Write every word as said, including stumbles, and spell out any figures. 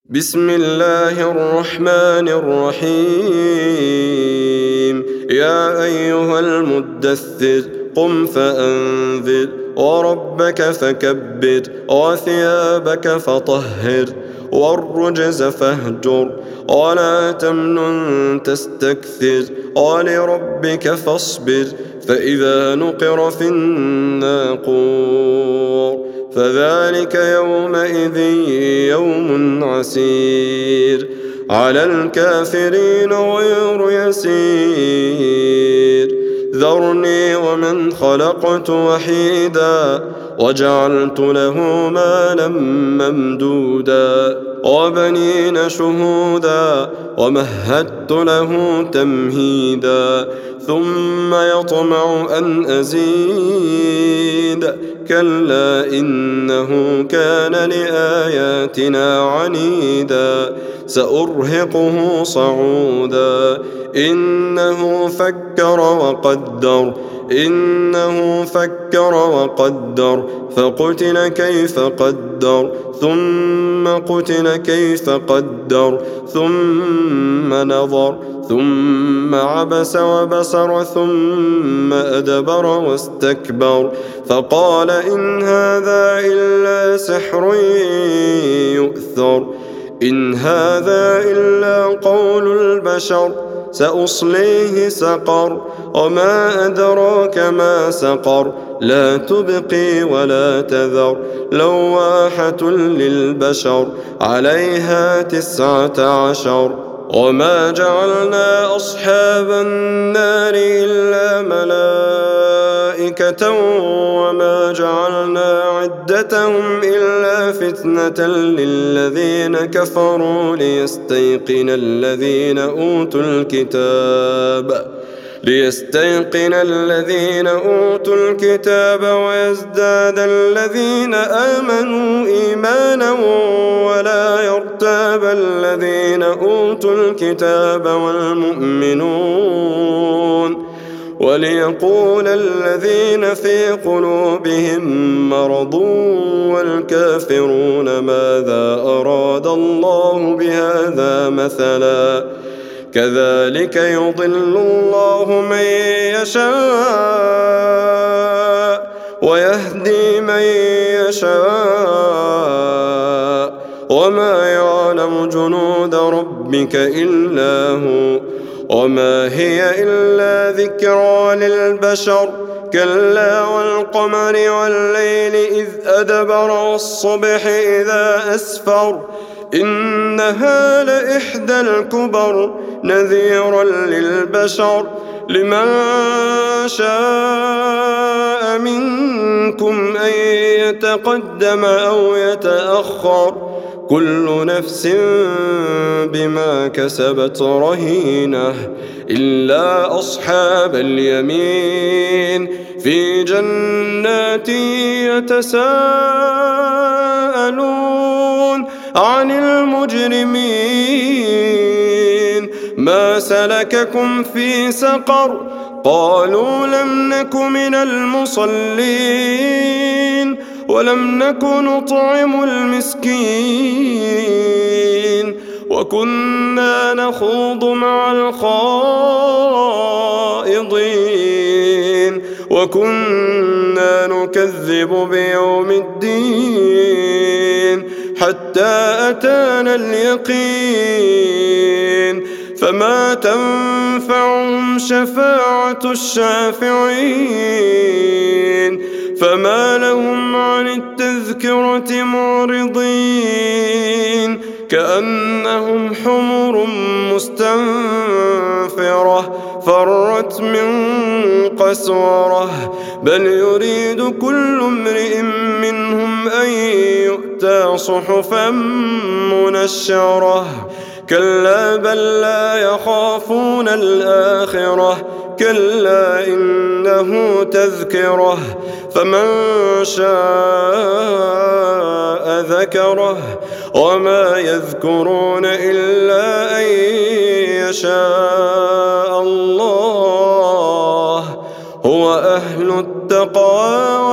بسم الله الرحمن الرحيم يا أيها المدثر قم فأنذر وربك فكبر وثيابك فطهر والرجز فاهجر ولا تمنن تستكثر ولربك فاصبر فإذا نقر في الناقور فذلك يومئذ يوم عسير على الكافرين غير يسير ذرني ومن خلقت وحيدا وجعلت له مالا ممدودا وبنين شهودا ومهدت له تمهيدا ثم يطمع أن أزيد كلا إنه كان لآياتنا عنيدا سأرهقه صعودا إنه فكر وقدر إنه فكر وقدر فقتل كيف قدر ثم قتل كيف قدر ثم نظر ثم عبس وبصر ثم أدبر واستكبر فقال إن هذا إلا سحر يؤثر إن هذا إلا قول البشر سأصليه سقر وما أدراك ما سقر لا تبقي ولا تذر لواحة للبشر عليها تسعة عشر وما جعلنا أصحاب النار إلا ملائكة وما جعلنا عدتهم إلا فتنة للذين كفروا ليستيقن الذين أوتوا الكتاب ليستيقن الذين أوتوا الكتاب ويزداد الذين آمنوا إيمانا ولا يرتاب الذين أوتوا الكتاب والمؤمنون وليقول الذين في قلوبهم مرض والكافرون ماذا أراد الله بهذا مثلا كذلك يضل الله من يشاء ويهدي من يشاء وما يعلم جنود ربك إلا هو وما هي إلا ذكرى للبشر كلا والقمر والليل إذ أدبر والصبح إذا أسفر إنها لإحدى الكبر نذيرا للبشر لمن شاء منكم أن يتقدم أو يتأخر كل نفس بما كسبت رهينة إلا أصحاب اليمين في جنات يتساءلون عن المجرمين ما سلككم في سقر قالوا لم نك من المصلين ولم نك نطعم المسكين وكنا نخوض مع الخائضين وكنا نكذب بيوم الدين حتى أتانا اليقين فما تنفعهم شفاعة الشافعين فما لهم عن التذكرة معرضين كأنهم حمر مستنفرة فرت من قسورة بل يريد كل امرئ منهم أن يؤتى صحفا منشرة كلا بل لا يخافون الآخرة كلا إنه تذكرة فمن شاء ذكره وما يذكرون إلا أن يشاء الله هو أهل التقوى